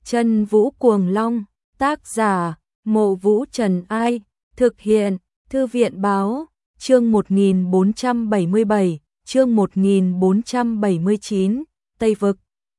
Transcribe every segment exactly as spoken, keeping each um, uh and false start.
Chân Vũ Cuồng Long, tác giả, Mộ Vũ Trần Ai, thực hiện, Thư viện Báo, chương một nghìn bốn trăm bảy mươi bảy, chương một nghìn bốn trăm bảy mươi chín, Tây Vực.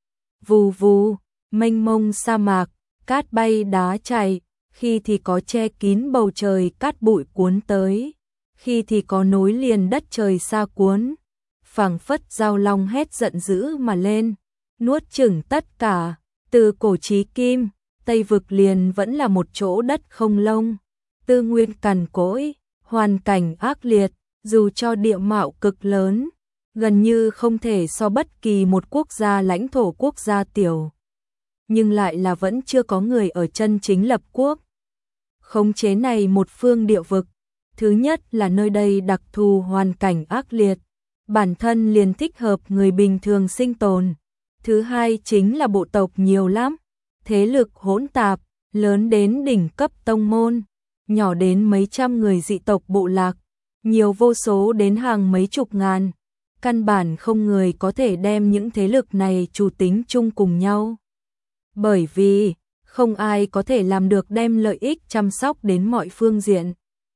Vù vù, mênh mông sa mạc, cát bay đá chạy, khi thì có che kín bầu trời cát bụi cuốn tới, khi thì có nối liền đất trời xa cuốn, phảng phất giao long hét giận dữ mà lên, nuốt chửng tất cả. Từ cổ chí kim, Tây Vực liền vẫn là một chỗ đất không lông, tư nguyên cằn cỗi, hoàn cảnh ác liệt, dù cho địa mạo cực lớn, gần như không thể so bất kỳ một quốc gia lãnh thổ quốc gia tiểu. Nhưng lại là vẫn chưa có người ở chân chính lập quốc. Khống chế này một phương địa vực, thứ nhất là nơi đây đặc thù hoàn cảnh ác liệt, bản thân liền thích hợp người bình thường sinh tồn. Thứ hai chính là bộ tộc nhiều lắm, thế lực hỗn tạp, lớn đến đỉnh cấp tông môn, nhỏ đến mấy trăm người dị tộc bộ lạc, nhiều vô số đến hàng mấy chục ngàn. Căn bản không người có thể đem những thế lực này chủ tính chung cùng nhau. Bởi vì, không ai có thể làm được đem lợi ích chăm sóc đến mọi phương diện.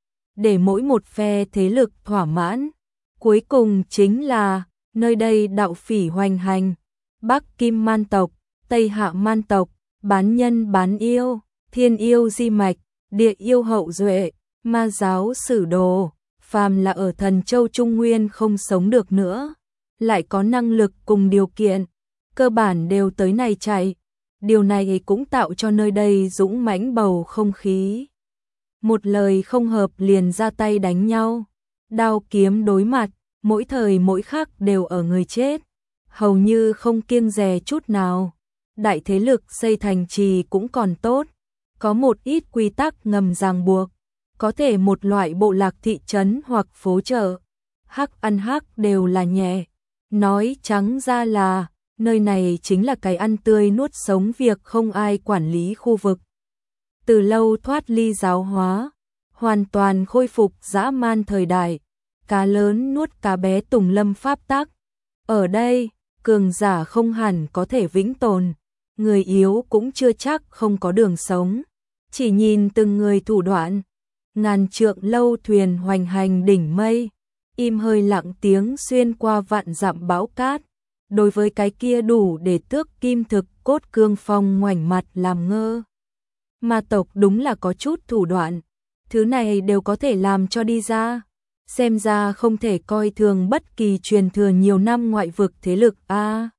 Để mỗi một phe thế lực thỏa mãn. Cuối cùng chính là, nơi đây đạo phỉ hoành hành. Bắc Kim Man tộc, Tây Hạ Man tộc, bán nhân bán yêu, thiên yêu di mạch, địa yêu hậu duệ, ma giáo sử đồ, phàm là ở Thần Châu Trung Nguyên không sống được nữa, lại có năng lực cùng điều kiện, cơ bản đều tới này chạy. Điều này cũng tạo cho nơi đây dũng mãnh bầu không khí. Một lời không hợp liền ra tay đánh nhau, đao kiếm đối mặt, mỗi thời mỗi khắc đều ở người chết. Hầu như không kiêng dè chút nào. Đại thế lực xây thành trì cũng còn tốt, có một ít quy tắc ngầm ràng buộc, có thể một loại bộ lạc thị trấn hoặc phố chợ, hắc ăn hắc đều là nhẹ. Nói trắng ra là, nơi này chính là cái ăn tươi nuốt sống việc không ai quản lý khu vực. Từ lâu thoát ly giáo hóa, hoàn toàn khôi phục dã man thời đại, cá lớn nuốt cá bé tùng lâm pháp tắc. Ở đây, cường giả không hẳn có thể vĩnh tồn, người yếu cũng chưa chắc không có đường sống. Chỉ nhìn từng người thủ đoạn, ngàn trượng lâu thuyền hoành hành đỉnh mây, im hơi lặng tiếng xuyên qua vạn dặm bão cát. Đối với cái kia đủ để tước kim thực cốt cương phong ngoảnh mặt làm ngơ. Ma tộc đúng là có chút thủ đoạn, thứ này đều có thể làm cho đi ra. Xem ra không thể coi thường bất kỳ truyền thừa nhiều năm ngoại vực thế lực a. À,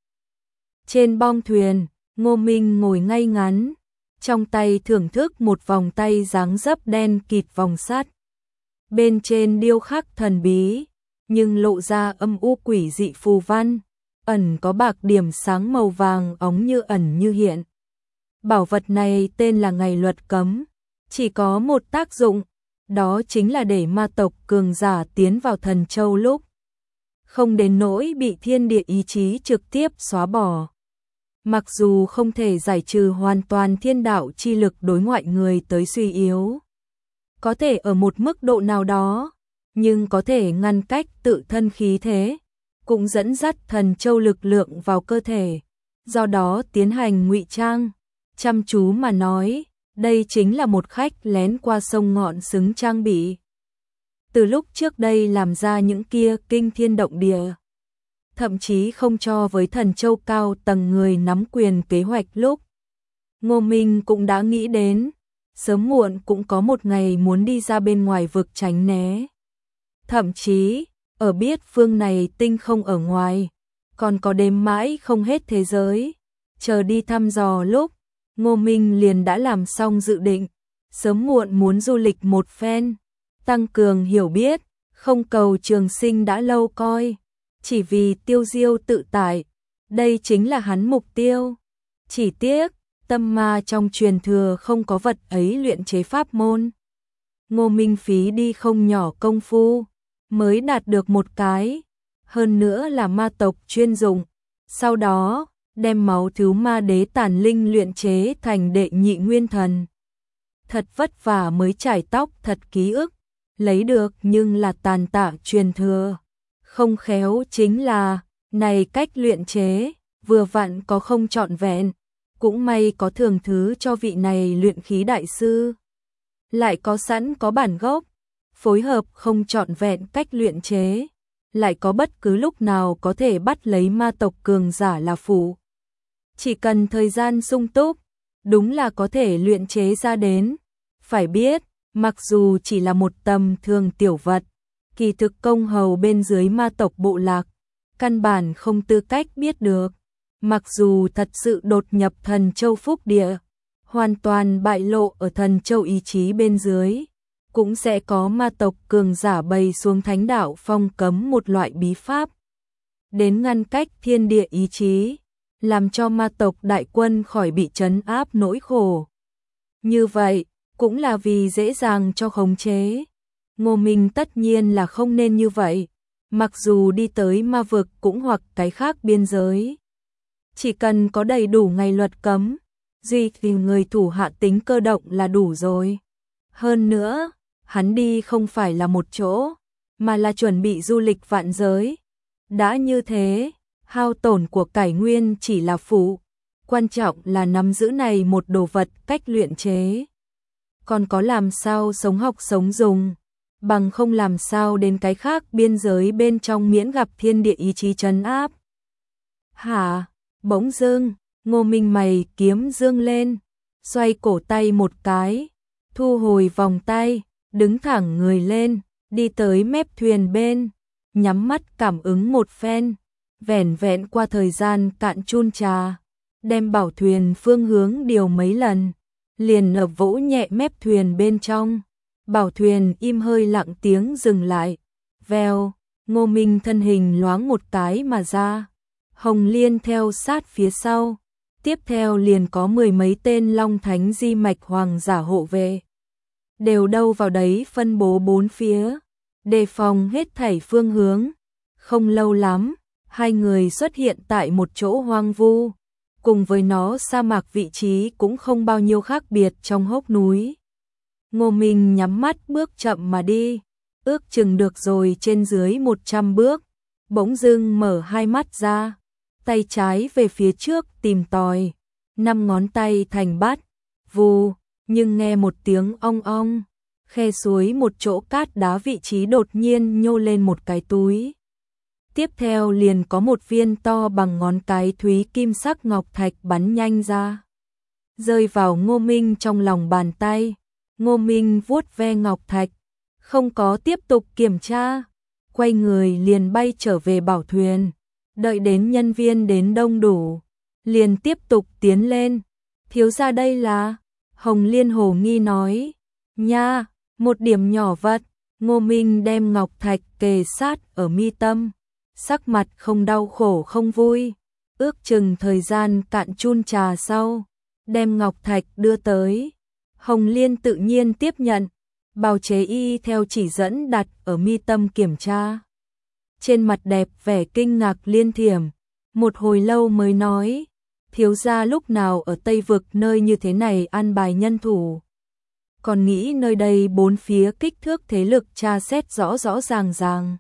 trên bong thuyền, Ngô Minh ngồi ngay ngắn, trong tay thưởng thức một vòng tay dáng dấp đen kịt vòng sắt. Bên trên điêu khắc thần bí, nhưng lộ ra âm u quỷ dị phù văn, ẩn có bạc điểm sáng màu vàng óng như ẩn như hiện. Bảo vật này tên là Ngày Luật Cấm, chỉ có một tác dụng, đó chính là để ma tộc cường giả tiến vào Thần Châu lúc không đến nỗi bị thiên địa ý chí trực tiếp xóa bỏ. Mặc dù không thể giải trừ hoàn toàn thiên đạo chi lực đối ngoại người tới suy yếu, có thể ở một mức độ nào đó, nhưng có thể ngăn cách tự thân khí thế, cũng dẫn dắt Thần Châu lực lượng vào cơ thể, do đó tiến hành ngụy trang. Chăm chú mà nói, đây chính là một khách lén qua sông ngọn xứng trang bị. Từ lúc trước đây làm ra những kia kinh thiên động địa, thậm chí không cho với Thần Châu cao tầng người nắm quyền kế hoạch lúc, Ngô Minh cũng đã nghĩ đến, sớm muộn cũng có một ngày muốn đi ra bên ngoài vực tránh né. Thậm chí, ở biết phương này tinh không ở ngoài, còn có đếm mãi không hết thế giới, chờ đi thăm dò lúc, Ngô Minh liền đã làm xong dự định, sớm muộn muốn du lịch một phen, tăng cường hiểu biết, không cầu trường sinh đã lâu coi, chỉ vì tiêu diêu tự tại, đây chính là hắn mục tiêu. Chỉ tiếc, tâm ma trong truyền thừa không có vật ấy luyện chế pháp môn. Ngô Minh phí đi không nhỏ công phu, mới đạt được một cái, hơn nữa là ma tộc chuyên dụng, sau đó đem máu thứ ma đế tàn linh luyện chế thành đệ nhị nguyên thần. Thật vất vả mới trải tóc thật ký ức, lấy được nhưng là tàn tạ truyền thừa. Không khéo chính là, này cách luyện chế, vừa vặn có không trọn vẹn, Cũng may có thường thứ cho vị này luyện khí đại sư. Lại có sẵn có bản gốc, phối hợp không trọn vẹn cách luyện chế. Lại có bất cứ lúc nào có thể bắt lấy ma tộc cường giả là phụ. Chỉ cần thời gian sung túc, đúng là có thể luyện chế ra đến. Phải biết, mặc dù chỉ là một tầm thường tiểu vật, kỳ thực công hầu bên dưới ma tộc bộ lạc, căn bản không tư cách biết được. Mặc dù thật sự đột nhập thần châu phúc địa, hoàn toàn bại lộ ở thần châu ý chí bên dưới, cũng sẽ có ma tộc cường giả bày xuống thánh đạo phong cấm một loại bí pháp, đến ngăn cách thiên địa ý chí, làm cho ma tộc đại quân khỏi bị trấn áp nỗi khổ. Như vậy, cũng là vì dễ dàng cho khống chế. Ngô Minh tất nhiên là không nên như vậy, mặc dù đi tới ma vực cũng hoặc cái khác biên giới. Chỉ cần có đầy đủ ngày luật cấm, duy thì người thủ hạ tính cơ động là đủ rồi. Hơn nữa, hắn đi không phải là một chỗ, mà là chuẩn bị du lịch vạn giới. Đã như thế, hao tổn của cải nguyên chỉ là phụ, quan trọng là nắm giữ này một đồ vật cách luyện chế. Còn có làm sao sống học sống dùng, bằng không làm sao đến cái khác biên giới bên trong miễn gặp thiên địa ý chí trấn áp. Hả? Bỗng dưng, Ngô Minh mày kiếm dương lên, xoay cổ tay một cái, thu hồi vòng tay, đứng thẳng người lên, đi tới mép thuyền bên, nhắm mắt cảm ứng một phen, vẻn vẹn qua thời gian cạn chun trà, đem bảo thuyền phương hướng điều mấy lần, liền ở vỗ nhẹ mép thuyền bên trong, bảo thuyền im hơi lặng tiếng dừng lại, vèo, Ngô Minh thân hình loáng một cái mà ra. Hồng Liên theo sát phía sau, tiếp theo liền có mười mấy tên Long Thánh di mạch hoàng giả hộ vệ. Đều đâu vào đấy phân bố bốn phía, đề phòng hết thảy phương hướng. Không lâu lắm, hai người xuất hiện tại một chỗ hoang vu, cùng với nó sa mạc vị trí cũng không bao nhiêu khác biệt trong hốc núi. Ngô Minh nhắm mắt bước chậm mà đi, ước chừng được rồi trên dưới một trăm bước, bỗng dưng mở hai mắt ra. Tay trái về phía trước tìm tòi, năm ngón tay thành bát, vù, nhưng nghe một tiếng ong ong, khe suối một chỗ cát đá vị trí đột nhiên nhô lên một cái túi. Tiếp theo liền có một viên to bằng ngón cái thúy kim sắc ngọc thạch bắn nhanh ra, rơi vào Ngô Minh trong lòng bàn tay. Ngô Minh vuốt ve ngọc thạch, không có tiếp tục kiểm tra, quay người liền bay trở về bảo thuyền. Đợi đến nhân viên đến đông đủ, liền tiếp tục tiến lên. Thiếu gia đây là, Hồng Liên hồ nghi nói, nha, một điểm nhỏ vật. Ngô Minh đem ngọc thạch kề sát ở mi tâm, sắc mặt không đau khổ không vui. Ước chừng thời gian cạn chun trà sau, đem ngọc thạch đưa tới. Hồng Liên tự nhiên tiếp nhận, bào chế y theo chỉ dẫn đặt ở mi tâm kiểm tra. Trên mặt đẹp vẻ kinh ngạc liên thiểm, một hồi lâu mới nói, thiếu gia lúc nào ở Tây Vực nơi như thế này an bài nhân thủ. Còn nghĩ nơi đây bốn phía kích thước thế lực tra xét rõ rõ ràng ràng.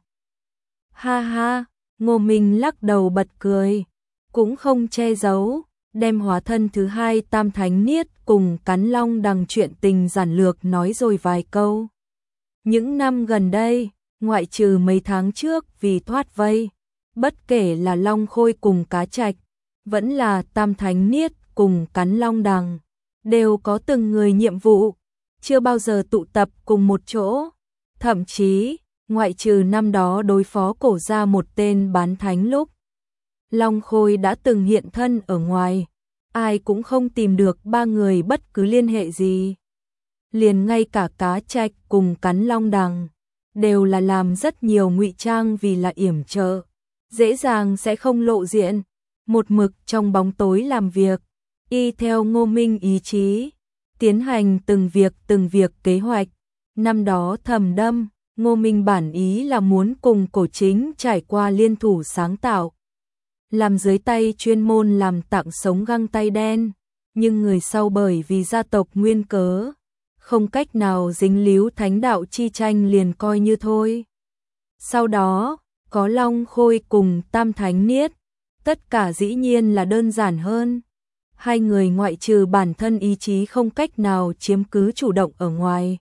Ha ha, Ngô Minh lắc đầu bật cười, cũng không che giấu, đem hóa thân thứ hai Tam Thánh Niết cùng Cắn Long Đằng chuyện tình giản lược nói rồi vài câu. Những năm gần đây, ngoại trừ mấy tháng trước vì thoát vây, bất kể là Long Khôi cùng Cá Trạch, vẫn là Tam Thánh Niết cùng Cắn Long Đằng, đều có từng người nhiệm vụ, chưa bao giờ tụ tập cùng một chỗ. Thậm chí, ngoại trừ năm đó đối phó cổ ra một tên bán thánh lúc, Long Khôi đã từng hiện thân ở ngoài, ai cũng không tìm được ba người bất cứ liên hệ gì. Liền ngay cả Cá Trạch cùng Cắn Long Đằng đều là làm rất nhiều ngụy trang vì là yểm trợ, dễ dàng sẽ không lộ diện, một mực trong bóng tối làm việc, y theo Ngô Minh ý chí, tiến hành từng việc từng việc kế hoạch. Năm đó Thầm Đâm, Ngô Minh bản ý là muốn cùng Cổ Chính trải qua liên thủ sáng tạo, làm dưới tay chuyên môn làm tặng sống găng tay đen, nhưng người sau bởi vì gia tộc nguyên cớ, không cách nào dính líu thánh đạo chi tranh liền coi như thôi. Sau đó, có Long Khôi cùng Tam Thánh Niết, tất cả dĩ nhiên là đơn giản hơn. Hai người ngoại trừ bản thân ý chí không cách nào chiếm cứ chủ động ở ngoài.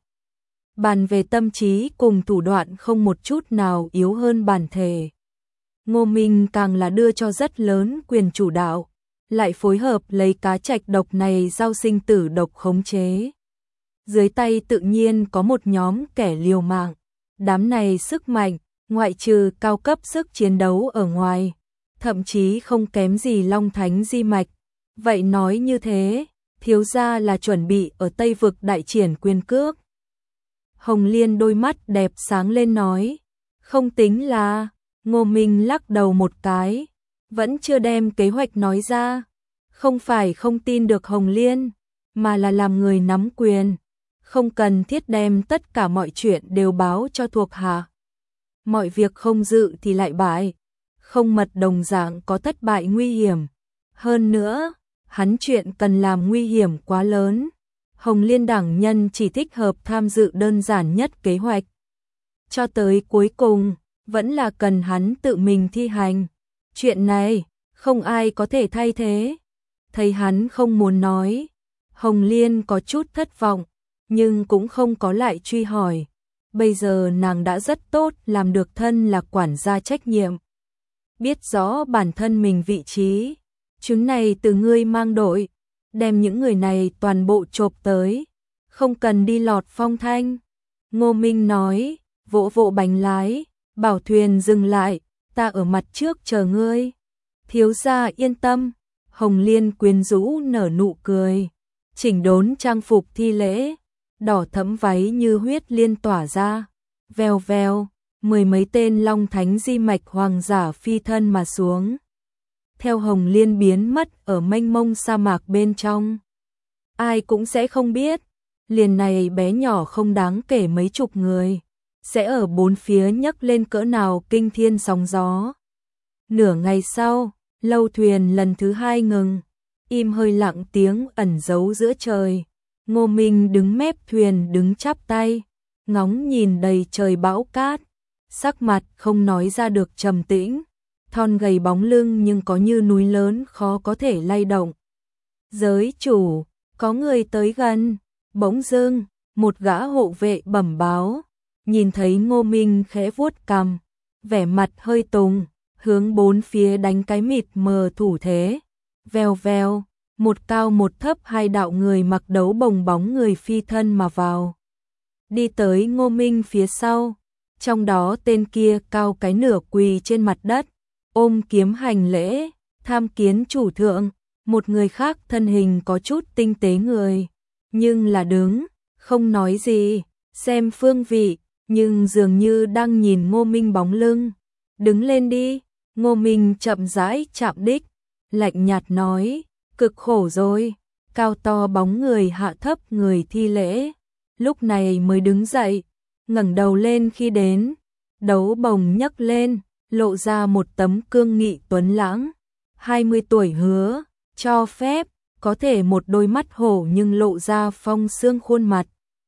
Bàn về tâm trí cùng thủ đoạn không một chút nào yếu hơn bản thể. Ngô Minh càng là đưa cho rất lớn quyền chủ đạo, lại phối hợp lấy cá trạch độc này giao sinh tử độc khống chế. Dưới tay tự nhiên có một nhóm kẻ liều mạng, đám này sức mạnh, ngoại trừ cao cấp sức chiến đấu ở ngoài, thậm chí không kém gì Long Thánh di mạch. Vậy nói như thế, thiếu gia là chuẩn bị ở Tây Vực đại triển quyền cước. Hồng Liên đôi mắt đẹp sáng lên nói, không tính là. Ngô Minh lắc đầu một cái, vẫn chưa đem kế hoạch nói ra. Không phải không tin được Hồng Liên, mà là làm người nắm quyền, không cần thiết đem tất cả mọi chuyện đều báo cho thuộc hạ. Mọi việc không dự thì lại bại, không mật đồng dạng có thất bại nguy hiểm. Hơn nữa, hắn chuyện cần làm nguy hiểm quá lớn. Hồng Liên đảng nhân chỉ thích hợp tham dự đơn giản nhất kế hoạch. Cho tới cuối cùng, vẫn là cần hắn tự mình thi hành. Chuyện này, không ai có thể thay thế. Thấy hắn không muốn nói, Hồng Liên có chút thất vọng, nhưng cũng không có lại truy hỏi. Bây giờ nàng đã rất tốt làm được thân là quản gia trách nhiệm. Biết rõ bản thân mình vị trí, chứng này từ ngươi mang đội, đem những người này toàn bộ chộp tới, không cần đi lọt phong thanh. Ngô Minh nói, vỗ vỗ bánh lái, bảo thuyền dừng lại, ta ở mặt trước chờ ngươi. Thiếu gia yên tâm. Hồng Liên quyến rũ nở nụ cười, chỉnh đốn trang phục thi lễ, đỏ thẫm váy như huyết liên tỏa ra, vèo vèo, mười mấy tên Long Thánh di mạch hoàng giả phi thân mà xuống. Theo Hồng Liên biến mất ở mênh mông sa mạc bên trong. Ai cũng sẽ không biết, liền này bé nhỏ không đáng kể mấy chục người, sẽ ở bốn phía nhấc lên cỡ nào kinh thiên sóng gió. Nửa ngày sau, lâu thuyền lần thứ hai ngừng, im hơi lặng tiếng ẩn giấu giữa trời. Ngô Minh đứng mép thuyền đứng chắp tay, ngóng nhìn đầy trời bão cát, sắc mặt không nói ra được trầm tĩnh, thon gầy bóng lưng nhưng có như núi lớn khó có thể lay động. Giới chủ, có người tới gần. Bỗng dưng, một gã hộ vệ bẩm báo, nhìn thấy Ngô Minh khẽ vuốt cằm, vẻ mặt hơi tùng, hướng bốn phía đánh cái mịt mờ thủ thế. Vèo vèo, một cao một thấp hai đạo người mặc đấu bồng bóng người phi thân mà vào. Đi tới Ngô Minh phía sau, trong đó tên kia cao cái nửa quỳ trên mặt đất, ôm kiếm hành lễ, tham kiến chủ thượng. Một người khác thân hình có chút tinh tế người, nhưng là đứng, không nói gì, xem phương vị, nhưng dường như đang nhìn Ngô Minh bóng lưng. Đứng lên đi. Ngô Minh chậm rãi chạm đích, lạnh nhạt nói, cực khổ rồi. Cao to bóng người hạ thấp người thi lễ, lúc này mới đứng dậy, ngẩng đầu lên khi đến, đấu bồng nhấc lên, lộ ra một tấm cương nghị tuấn lãng, hai mươi tuổi hứa, cho phép, có thể một đôi mắt hổ nhưng lộ ra phong xương khuôn mặt.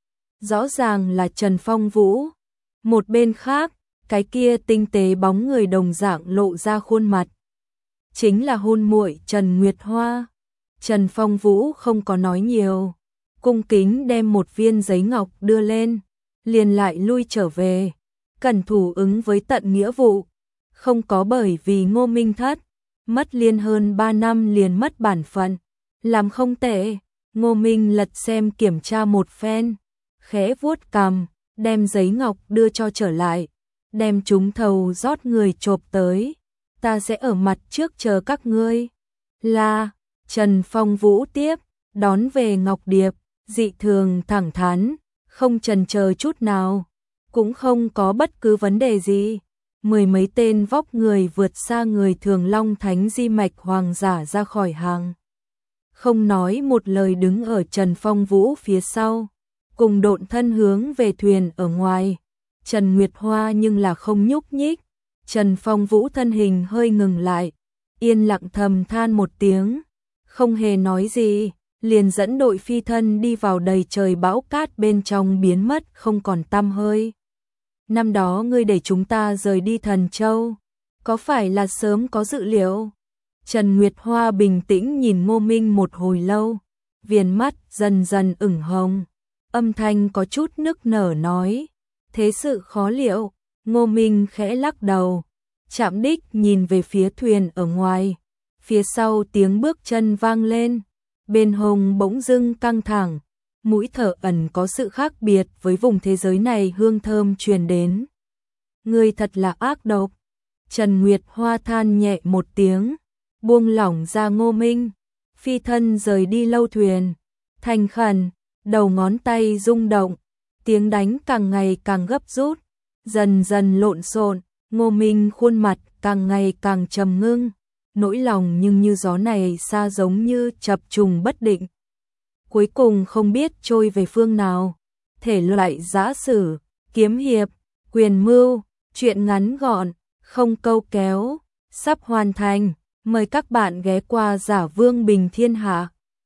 Rõ ràng là Trần Phong Vũ. Một bên khác, cái kia tinh tế bóng người đồng dạng lộ ra khuôn mặt. Chính là hôn muội Trần Nguyệt Hoa. Trần Phong Vũ không có nói nhiều, cung kính đem một viên giấy ngọc đưa lên, liền lại lui trở về, cẩn thủ ứng với tận nghĩa vụ. Không có bởi vì Ngô Minh thất, mất liên hơn ba năm liền mất bản phận, làm không tệ. Ngô Minh lật xem kiểm tra một phen, khẽ vuốt cằm, đem giấy ngọc đưa cho trở lại, đem chúng thầu rót người chộp tới, ta sẽ ở mặt trước chờ các ngươi. Là, Trần Phong Vũ tiếp, đón về Ngọc Điệp, dị thường thẳng thắn, không chần chờ chút nào, cũng không có bất cứ vấn đề gì. Mười mấy tên vóc người vượt xa người thường Long Thánh di mạch hoàng giả ra khỏi hàng. Không nói một lời đứng ở Trần Phong Vũ phía sau, cùng độn thân hướng về thuyền ở ngoài. Trần Nguyệt Hoa nhưng là không nhúc nhích. Trần Phong Vũ thân hình hơi ngừng lại, yên lặng thầm than một tiếng, không hề nói gì, liền dẫn đội phi thân đi vào đầy trời bão cát bên trong biến mất không còn tăm hơi. Năm đó ngươi để chúng ta rời đi Thần Châu, có phải là sớm có dự liệu? Trần Nguyệt Hoa bình tĩnh nhìn Ngô Minh một hồi lâu, viền mắt dần dần ửng hồng, âm thanh có chút nức nở nói, thế sự khó liệu. Ngô Minh khẽ lắc đầu, chạm đích nhìn về phía thuyền ở ngoài, phía sau tiếng bước chân vang lên, bên hông bỗng dưng căng thẳng, mũi thở ẩn có sự khác biệt với vùng thế giới này hương thơm truyền đến. Người thật là ác độc. Trần Nguyệt Hoa than nhẹ một tiếng, buông lỏng ra Ngô Minh, phi thân rời đi lâu thuyền, thành khẩn, đầu ngón tay rung động, tiếng đánh càng ngày càng gấp rút, dần dần lộn xộn, Ngô Minh khuôn mặt càng ngày càng trầm ngưng, nỗi lòng nhưng như gió này xa giống như chập trùng bất định. Cuối cùng không biết trôi về phương nào, thể loại giã sử, kiếm hiệp, quyền mưu, truyện ngắn gọn, không câu kéo, sắp hoàn thành, mời các bạn ghé qua Giả Vương Bình Thiên Hạ.